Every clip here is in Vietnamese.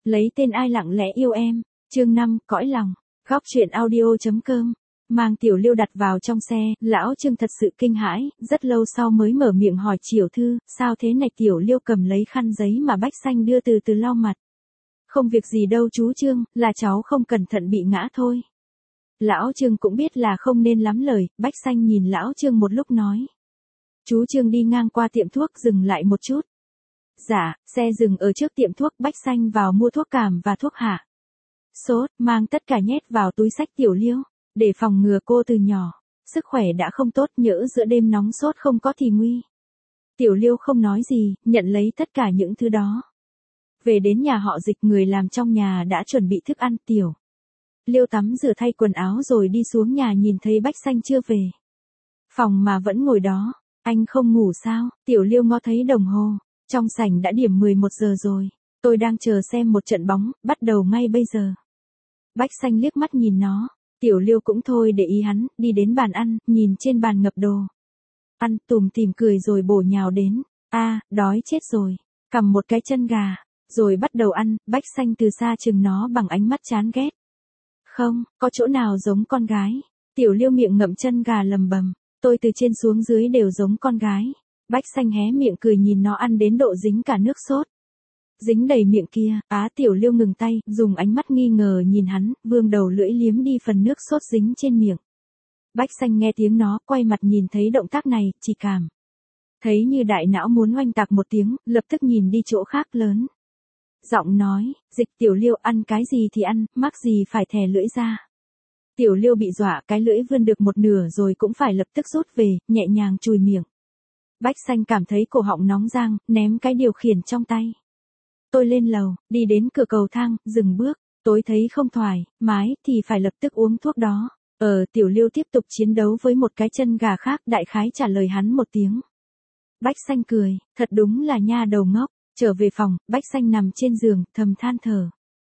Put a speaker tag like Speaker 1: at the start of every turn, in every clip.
Speaker 1: Lấy tên ai lặng lẽ yêu em, chương 5, cõi lòng, góc chuyện audio.com. Mang Tiểu Liêu đặt vào trong xe, lão Trương thật sự kinh hãi, rất lâu sau mới mở miệng hỏi Chiểu Thư, sao thế này? Tiểu Liêu cầm lấy khăn giấy mà Bách Xanh đưa từ từ lau mặt. Không việc gì đâu chú Trương, là cháu không cẩn thận bị ngã thôi. Lão Trương cũng biết là không nên lắm lời, Bách Xanh nhìn lão Trương một lúc nói. Chú Trương đi ngang qua tiệm thuốc dừng lại một chút. Dạ, xe dừng ở trước tiệm thuốc, Bách Xanh vào mua thuốc cảm và thuốc hạ sốt, mang tất cả nhét vào túi xách Tiểu Liêu, để phòng ngừa cô từ nhỏ, sức khỏe đã không tốt, nhỡ giữa đêm nóng sốt không có thì nguy. Tiểu Liêu không nói gì, nhận lấy tất cả những thứ đó. Về đến nhà họ Dịch, người làm trong nhà đã chuẩn bị thức ăn. Tiểu Liêu tắm rửa thay quần áo rồi đi xuống nhà, nhìn thấy Bách Xanh chưa về phòng mà vẫn ngồi đó. Anh không ngủ sao? Tiểu Liêu ngó thấy đồng hồ, trong sảnh đã điểm 11 giờ rồi. Tôi đang chờ xem một trận bóng, bắt đầu ngay bây giờ. Bách Xanh liếc mắt nhìn nó. Tiểu Liêu cũng thôi để ý hắn, đi đến bàn ăn, nhìn trên bàn ngập đồ ăn, tủm tỉm cười rồi bổ nhào đến. Đói chết rồi. Cầm một cái chân gà, rồi bắt đầu ăn. Bách Xanh từ xa chừng nó bằng ánh mắt chán ghét. Không, có chỗ nào giống con gái. Tiểu Liêu miệng ngậm chân gà lầm bầm. Tôi từ trên xuống dưới đều giống con gái. Bách Xanh hé miệng cười nhìn nó ăn đến độ dính cả nước sốt. Dính đầy miệng kia. Tiểu Liêu ngừng tay, dùng ánh mắt nghi ngờ nhìn hắn, vươn đầu lưỡi liếm đi phần nước sốt dính trên miệng. Bách Xanh nghe tiếng nó, quay mặt nhìn thấy động tác này, chỉ cảm thấy như đại não muốn oanh tạc một tiếng, lập tức nhìn đi chỗ khác, lớn giọng nói, Dịch. Tiểu Liêu ăn cái gì thì ăn, mắc gì phải thè lưỡi ra. Tiểu Liêu bị dọa, cái lưỡi vươn được một nửa rồi cũng phải lập tức rút về, nhẹ nhàng chùi miệng. Bách Xanh cảm thấy cổ họng nóng rang, ném cái điều khiển trong tay. Tôi lên lầu, đi đến cửa cầu thang, dừng bước, tối thấy không thoải mái thì phải lập tức uống thuốc đó. Tiểu Liêu tiếp tục chiến đấu với một cái chân gà khác, đại khái trả lời hắn một tiếng. Bách Xanh cười, thật đúng là nha đầu ngốc. Trở về phòng, Bách Xanh nằm trên giường, thầm than thở.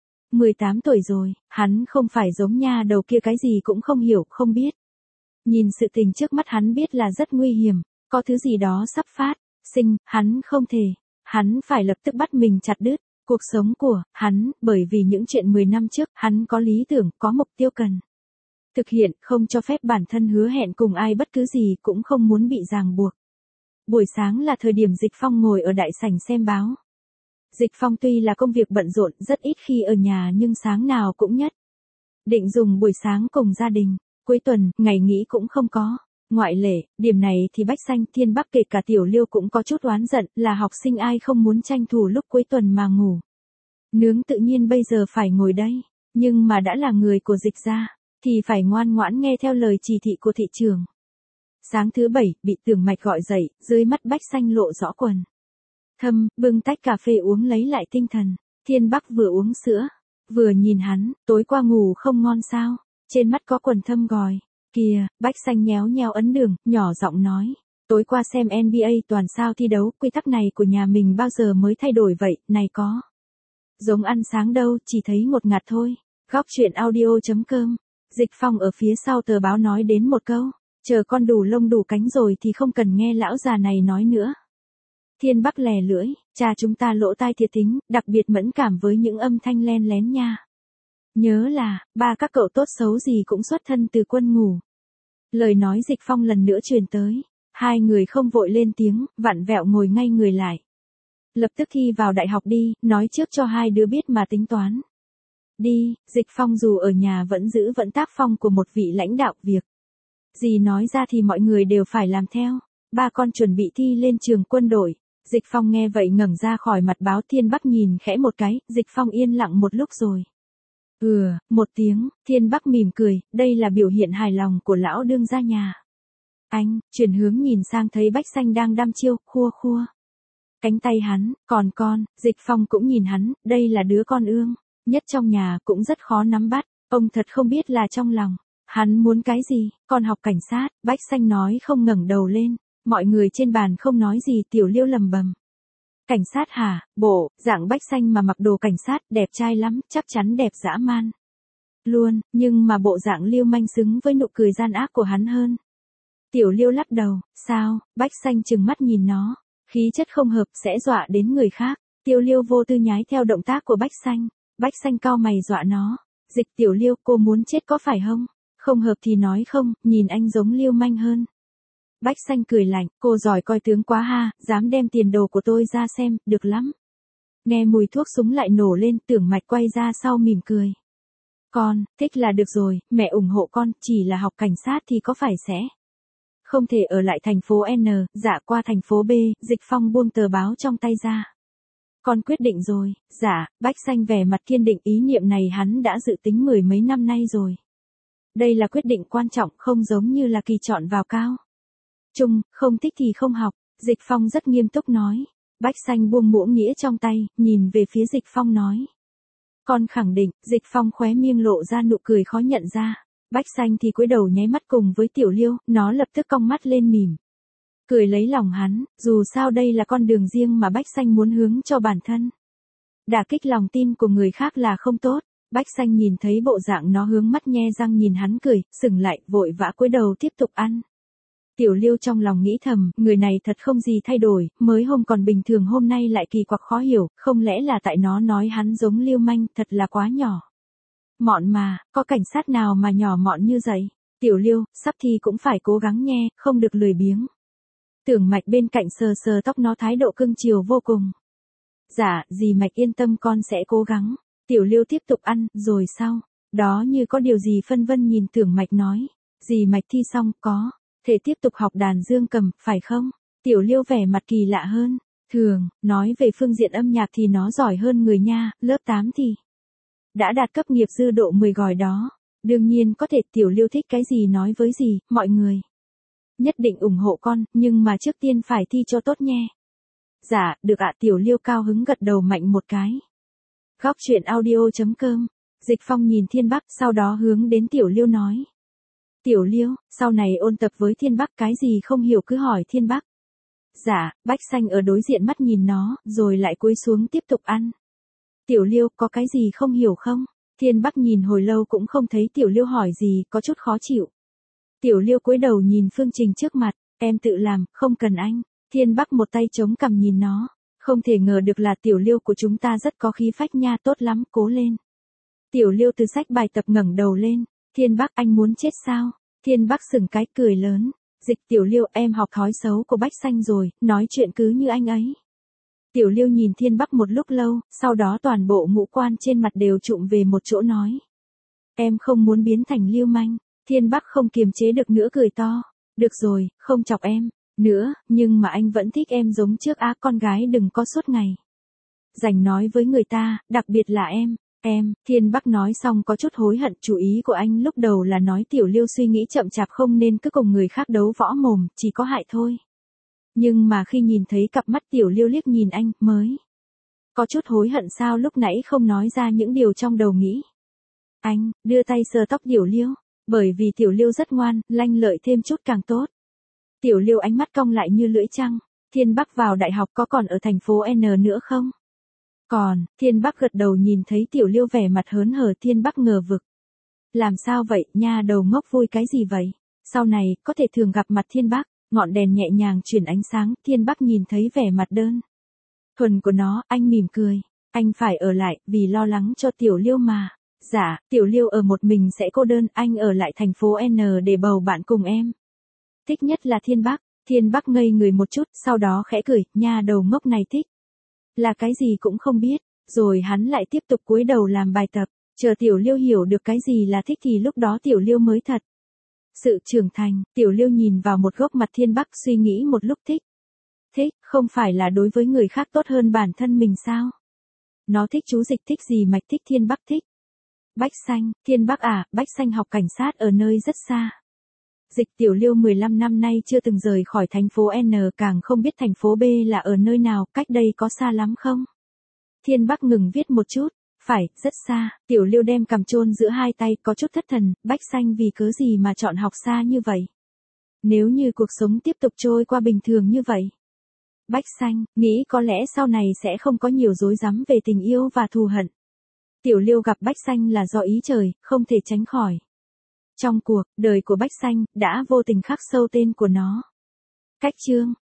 Speaker 1: 18 tuổi rồi, hắn không phải giống nha đầu kia, cái gì cũng không hiểu, không biết. Nhìn sự tình trước mắt hắn biết là rất nguy hiểm, có thứ gì đó sắp phát sinh, hắn không thể. Hắn phải lập tức bắt mình chặt đứt cuộc sống của hắn, bởi vì những chuyện 10 năm trước, hắn có lý tưởng, có mục tiêu cần thực hiện, không cho phép bản thân hứa hẹn cùng ai bất cứ gì, cũng không muốn bị ràng buộc. Buổi sáng là thời điểm Dịch Phong ngồi ở đại sảnh xem báo. Dịch Phong tuy là công việc bận rộn, rất ít khi ở nhà, nhưng sáng nào cũng nhất định dùng buổi sáng cùng gia đình. Cuối tuần, ngày nghỉ cũng không có ngoại lệ. Điểm này thì Bách Xanh, Thiên Bắc kể cả Tiểu Liêu cũng có chút oán giận, là học sinh ai không muốn tranh thủ lúc cuối tuần mà ngủ nướng, tự nhiên bây giờ phải ngồi đây. Nhưng mà đã là người của Dịch gia, thì phải ngoan ngoãn nghe theo lời chỉ thị của thị trưởng. Sáng thứ Bảy, bị Tưởng Mạch gọi dậy, dưới mắt Bách Xanh lộ rõ quần thâm, bưng tách cà phê uống lấy lại tinh thần. Thiên Bắc vừa uống sữa, vừa nhìn hắn, tối qua ngủ không ngon sao? Trên mắt có quần thâm gòi. Kìa, Bách Xanh nhéo nhéo ấn đường, nhỏ giọng nói. Tối qua xem NBA toàn sao thi đấu, quy tắc này của nhà mình bao giờ mới thay đổi vậy, này có giống ăn sáng đâu, chỉ thấy ngột ngạt thôi. Góc chuyện audio.com. Dịch Phong ở phía sau tờ báo nói đến một câu. Chờ con đủ lông đủ cánh rồi thì không cần nghe lão già này nói nữa. Thiên Bắc lè lưỡi, cha chúng ta lỗ tai thiệt thính, đặc biệt mẫn cảm với những âm thanh len lén nha. Nhớ là, ba các cậu tốt xấu gì cũng xuất thân từ quân ngũ. Lời nói Dịch Phong lần nữa truyền tới. Hai người không vội lên tiếng, vặn vẹo ngồi ngay người lại. Lập tức thi vào đại học đi, nói trước cho hai đứa biết mà tính toán. Đi, Dịch Phong dù ở nhà vẫn giữ tác phong của một vị lãnh đạo, việc gì nói ra thì mọi người đều phải làm theo. Ba con chuẩn bị thi lên trường quân đội. Dịch Phong nghe vậy ngẩng ra khỏi mặt báo. Thiên Bắc nhìn khẽ một cái, Dịch Phong yên lặng một lúc rồi. Một tiếng, Thiên Bắc mỉm cười, đây là biểu hiện hài lòng của lão đương gia nhà. Anh, chuyển hướng nhìn sang thấy Bách Xanh đang đăm chiêu, khua cánh tay hắn, còn con. Dịch Phong cũng nhìn hắn, đây là đứa con ương nhất trong nhà, cũng rất khó nắm bắt. Ông thật không biết là trong lòng hắn muốn cái gì. Con học cảnh sát. Bách Xanh nói không ngẩng đầu lên. Mọi người trên bàn không nói gì. Tiểu Liêu lầm bầm. Cảnh sát hả? Bộ dạng Bách Xanh mà mặc đồ cảnh sát, đẹp trai lắm, chắc chắn đẹp dã man luôn, nhưng mà bộ dạng Liêu manh xứng với nụ cười gian ác của hắn hơn. Tiểu Liêu lắc đầu. Sao? Bách Xanh trừng mắt nhìn nó. Khí chất không hợp, sẽ dọa đến người khác. Tiểu Liêu vô tư nhái theo động tác của Bách Xanh. Bách Xanh cau mày dọa nó. Dịch Tiểu Liêu, cô muốn chết có phải không? Không hợp thì nói không, nhìn anh giống lưu manh hơn. Bách Xanh cười lạnh, cô giỏi coi tướng quá ha, dám đem tiền đồ của tôi ra xem, được lắm. Nghe mùi thuốc súng lại nổ lên, Tưởng Mạch quay ra sau mỉm cười. Con, thích là được rồi, mẹ ủng hộ con, chỉ là học cảnh sát thì có phải sẽ không thể ở lại thành phố N, dạ qua thành phố B, Dịch Phong buông tờ báo trong tay ra. Con quyết định rồi, dạ, Bách Xanh vẻ mặt kiên định, ý niệm này hắn đã dự tính 10 mấy năm nay rồi. Đây là quyết định quan trọng, không giống như là kỳ chọn vào cao trung, không thích thì không học, Dịch Phong rất nghiêm túc nói. Bách Xanh buông muỗng nĩa trong tay, nhìn về phía Dịch Phong nói. Con khẳng định, Dịch Phong khóe miệng lộ ra nụ cười khó nhận ra. Bách Xanh thì cúi đầu nháy mắt cùng với Tiểu Liêu, nó lập tức cong mắt lên mỉm. Cười lấy lòng hắn, dù sao đây là con đường riêng mà Bách Xanh muốn hướng cho bản thân. Đả kích lòng tin của người khác là không tốt. Bách Xanh nhìn thấy bộ dạng nó hướng mắt nhe răng nhìn hắn cười, sững lại, vội vã cúi đầu tiếp tục ăn. Tiểu Liêu trong lòng nghĩ thầm, người này thật không gì thay đổi, mới hôm còn bình thường hôm nay lại kỳ quặc khó hiểu, không lẽ là tại nó nói hắn giống lưu manh, thật là quá nhỏ. Mọn mà, có cảnh sát nào mà nhỏ mọn như vậy? Tiểu Liêu, sắp thi cũng phải cố gắng nghe, không được lười biếng. Tưởng Mạch bên cạnh sờ sờ tóc nó, thái độ cưng chiều vô cùng. Dạ, dì Mạch yên tâm, con sẽ cố gắng. Tiểu Liêu tiếp tục ăn, rồi sau đó như có điều gì phân vân nhìn Tưởng Mạch nói. Dì Mạch thi xong, có thể tiếp tục học đàn dương cầm, phải không? Tiểu Liêu vẻ mặt kỳ lạ hơn. Thường, nói về phương diện âm nhạc thì nó giỏi hơn người nha, lớp 8 thì đã đạt cấp nghiệp dư độ 10 gỏi đó. Đương nhiên có thể, Tiểu Liêu thích cái gì nói với gì, mọi người nhất định ủng hộ con, nhưng mà trước tiên phải thi cho tốt nhé. Dạ, được ạ. Tiểu Liêu cao hứng gật đầu mạnh một cái. Góc truyện audio.com. Dịch Phong nhìn Thiên Bắc, sau đó hướng đến Tiểu Liêu nói. Tiểu Liêu, sau này ôn tập với Thiên Bắc, cái gì không hiểu cứ hỏi Thiên Bắc. Dạ, Bách Xanh ở đối diện mắt nhìn nó, rồi lại cúi xuống tiếp tục ăn. Tiểu Liêu, có cái gì không hiểu không? Thiên Bắc nhìn hồi lâu cũng không thấy Tiểu Liêu hỏi gì, có chút khó chịu. Tiểu Liêu cúi đầu nhìn phương trình trước mặt, em tự làm, không cần anh. Thiên Bắc một tay chống cằm nhìn nó. Không thể ngờ được là Tiểu Liêu của chúng ta rất có khí phách nha, tốt lắm, cố lên. Tiểu Liêu từ sách bài tập ngẩng đầu lên. Thiên Bắc, anh muốn chết sao? Thiên Bắc sừng cái cười lớn. Dịch Tiểu Liêu, em học thói xấu của Bách Xanh rồi, nói chuyện cứ như anh ấy. Tiểu Liêu nhìn Thiên Bắc một lúc lâu, sau đó toàn bộ ngũ quan trên mặt đều trụm về một chỗ nói. Em không muốn biến thành lưu manh. Thiên Bắc không kiềm chế được nữa cười to. Được rồi, không chọc em nữa, nhưng mà anh vẫn thích em giống trước á, con gái đừng có suốt ngày rảnh nói với người ta, đặc biệt là em. Thiên Bắc nói xong có chút hối hận, chủ ý của anh lúc đầu là nói Tiểu Liêu suy nghĩ chậm chạp không nên cứ cùng người khác đấu võ mồm, chỉ có hại thôi. Nhưng mà khi nhìn thấy cặp mắt Tiểu Liêu liếc nhìn anh, mới có chút hối hận sao lúc nãy không nói ra những điều trong đầu nghĩ. Anh, đưa tay sờ tóc Tiểu Liêu, bởi vì Tiểu Liêu rất ngoan, lanh lợi thêm chút càng tốt. Tiểu Liêu ánh mắt cong lại như lưỡi trăng. Thiên Bắc vào đại học có còn ở thành phố N nữa không? Còn, Thiên Bắc gật đầu nhìn thấy Tiểu Liêu vẻ mặt hớn hở. Thiên Bắc ngờ vực. Làm sao vậy, nha đầu ngốc vui cái gì vậy? Sau này, có thể thường gặp mặt Thiên Bắc, ngọn đèn nhẹ nhàng chuyển ánh sáng, Thiên Bắc nhìn thấy vẻ mặt đơn thuần của nó, anh mỉm cười. Anh phải ở lại, vì lo lắng cho Tiểu Liêu mà. Dạ, Tiểu Liêu ở một mình sẽ cô đơn, anh ở lại thành phố N để bầu bạn cùng em. Thích nhất là Thiên Bắc. Thiên Bắc ngây người một chút, sau đó khẽ cười, nha đầu ngốc này thích là cái gì cũng không biết. Rồi hắn lại tiếp tục cúi đầu làm bài tập. Chờ Tiểu Liêu hiểu được cái gì là thích thì lúc đó Tiểu Liêu mới thật sự trưởng thành. Tiểu Liêu nhìn vào một góc mặt Thiên Bắc, suy nghĩ một lúc. Thích, không phải là đối với người khác tốt hơn bản thân mình sao? Nó thích chú Dịch, thích gì Mạch, thích Thiên Bắc, thích Bách Xanh. Thiên Bắc à, Bách Xanh học cảnh sát ở nơi rất xa. Dịch Tiểu Liêu 15 năm nay chưa từng rời khỏi thành phố N, càng không biết thành phố B là ở nơi nào, cách đây có xa lắm không? Thiên Bắc ngừng viết một chút. Phải, rất xa. Tiểu Liêu đem cằm chôn giữa hai tay, có chút thất thần. Bách Xanh vì cớ gì mà chọn học xa như vậy? Nếu như cuộc sống tiếp tục trôi qua bình thường như vậy. Bách Xanh nghĩ có lẽ sau này sẽ không có nhiều rối rắm về tình yêu và thù hận. Tiểu Liêu gặp Bách Xanh là do ý trời, không thể tránh khỏi. Trong cuộc đời của Bách Xanh đã vô tình khắc sâu tên của nó. Cách chương